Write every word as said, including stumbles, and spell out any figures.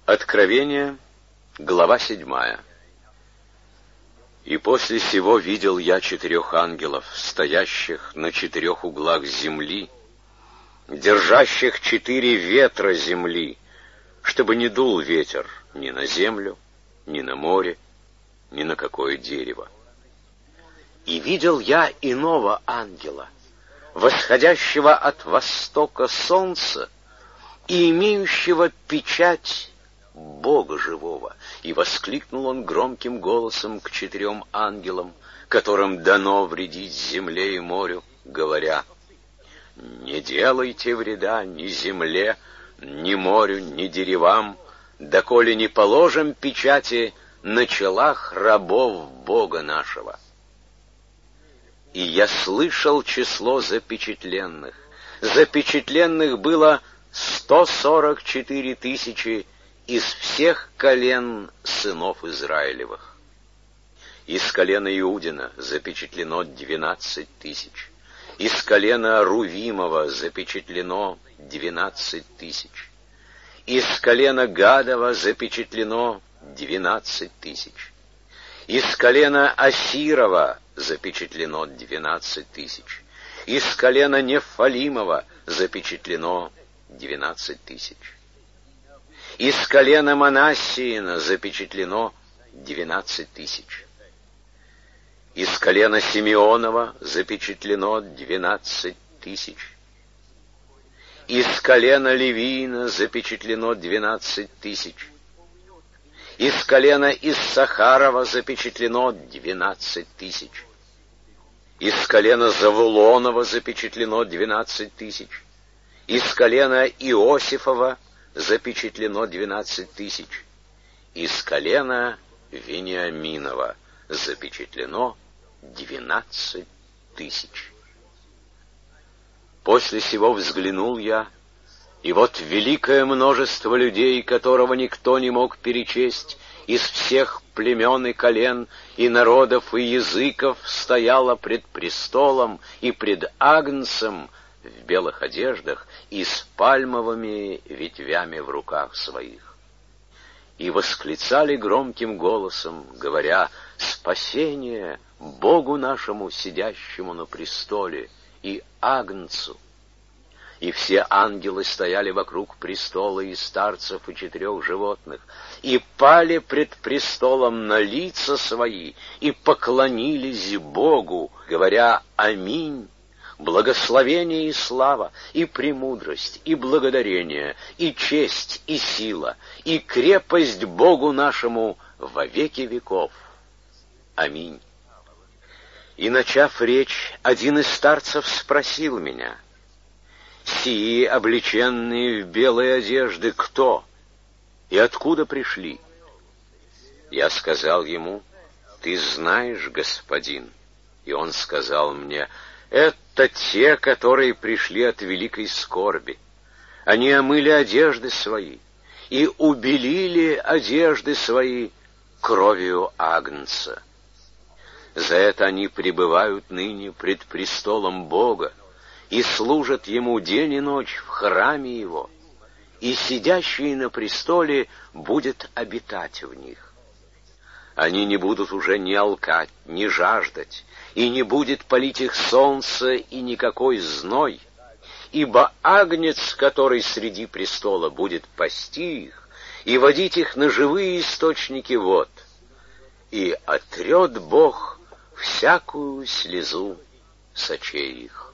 Откровение, глава седьмая. «И после сего видел я четырех ангелов, стоящих на четырех углах земли, держащих четыре ветра земли, чтобы не дул ветер ни на землю, ни на море, ни на какое дерево. И видел я иного ангела, восходящего от востока солнца и имеющего печать Бога живого, и воскликнул он громким голосом к четырем ангелам, которым дано вредить земле и морю, говоря: не делайте вреда ни земле, ни морю, ни деревам, доколе не положим печати на челах рабов Бога нашего. И я слышал число запечатленных. Запечатленных было сто сорок четыре тысячи из всех колен сынов Израилевых. Из колена Иудина запечатлено двенадцать тысяч. Из колена Рувимова запечатлено двенадцать тысяч. Из колена Гадова запечатлено двенадцать тысяч. Из колена Асирова запечатлено двенадцать тысяч. Из колена Нефалимова запечатлено двенадцать тысяч. Из колена Манассиина запечатлено двенадцать тысяч. Из колена Симеонова запечатлено двенадцать тысяч. Из колена Левиина запечатлено двенадцать тысяч. Из колена Иссахарова запечатлено двенадцать тысяч. Из колена Завулонова запечатлено двенадцать тысяч. Из колена Иосифова запечатлено двенадцать тысяч. Из колена Вениаминова запечатлено двенадцать тысяч. После сего взглянул я, и вот великое множество людей, которого никто не мог перечесть, из всех племен и колен, и народов, и языков, стояло пред престолом и пред Агнцем в белых одеждах и с пальмовыми ветвями в руках своих. И восклицали громким голосом, говоря: «Спасение Богу нашему, сидящему на престоле, и Агнцу!» И все ангелы стояли вокруг престола и старцев и четырех животных, и пали пред престолом на лица свои, и поклонились Богу, говоря: «Аминь! Благословение и слава, и премудрость, и благодарение, и честь, и сила, и крепость Богу нашему во веки веков. Аминь». И, начав речь, один из старцев спросил меня: «Сии, облеченные в белые одежды, кто? И откуда пришли?» Я сказал ему: «Ты знаешь, господин». И он сказал мне: «Это те, которые пришли от великой скорби. Они омыли одежды свои и убелили одежды свои кровью Агнца. За это они пребывают ныне пред престолом Бога и служат Ему день и ночь в храме Его, и сидящий на престоле будет обитать в них. Они не будут уже ни алкать, ни жаждать, и не будет палить их солнце и никакой зной, ибо Агнец, который среди престола, будет пасти их и водить их на живые источники вод, и отрет Бог всякую слезу с очей их».